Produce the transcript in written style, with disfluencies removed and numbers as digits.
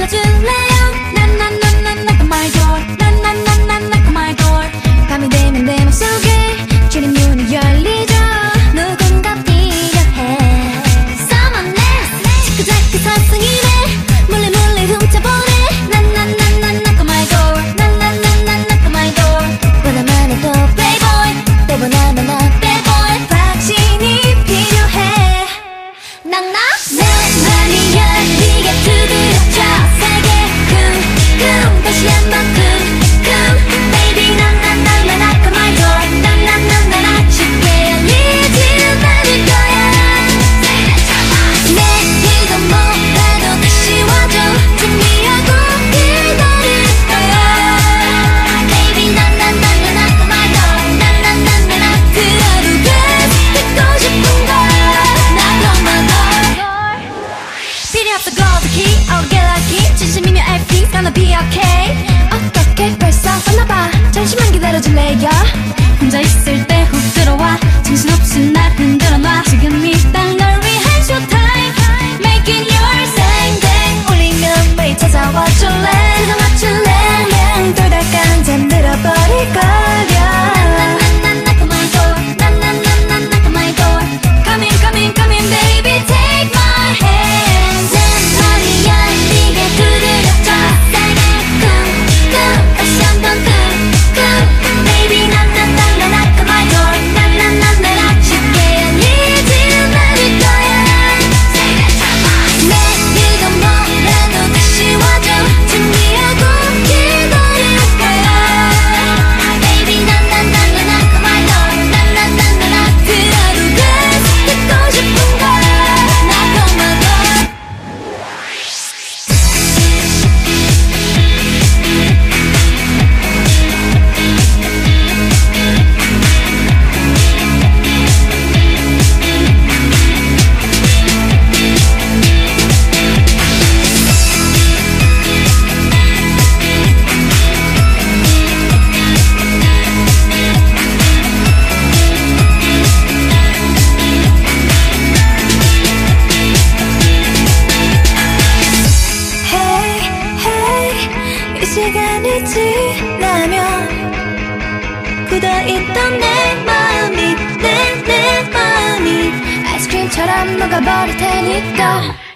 열어줄래요? 난난난난 knock on my door. 난난난난 knock on my door. 밤이 되면 내 맘속에 주린 문이 열리죠. 누군가 필요해. Someone else. 자꾸 선승이네. 몰래 몰래 훔쳐보네. 난난난난 knock on my door. 난난난난 knock on my door. 원하면 해도 playboy. 또 원하면 난 bad boy. 확신이 필요해. 낭낭. 내 맘이 열리게 두드려줘. 세게 쿵쿵 다시 한번 쿵쿵. Baby 난난난 knock on my door. 난난난 쉽게 열리지는 않을 거야. 내일도 뭐라도 다시 와줘. 준비하고 기다릴 거야. Baby 난난난 knock on my door. 난난난 들어도 돼. 듣고 싶은 걸 knock on my door. 필요 없어 gold key, I'll get lucky. 진심이면 everything's gonna be okay. 어떻게 벌써 왔나봐. 잠시만 기다려줄래요? 혼자 있을 때 훅 들어와. 정신없이 날 흔들어놔. 지금이 딱 널 위한 showtime. Making your 생생 울리면 매일 찾아와 줄래? 그저 맞출래? 그냥 돌달까 잠들어버릴걸요. 난난난 knock on my door. 난난난 knock on my door. Come in, come in, come in, baby, take my hand. 내 머리 열리게 두드려줘. 세게 쿵쿵 다시 한번 쿵쿵. Baby 난난난 knock on my door. 난난난 쉽게 열리지는 않을 거야. 내일도 뭐라도 다시 와줘. 준비하고 기다릴 거야. Baby 난난난 knock on my door. 난난난 들어도 돼. 듣고 싶은 걸 knock on my door. Hey, hey, 이 시간이 지나면 굳어있던 내 마음이 내 마음이 아이스크림처럼 녹아버릴 테니까.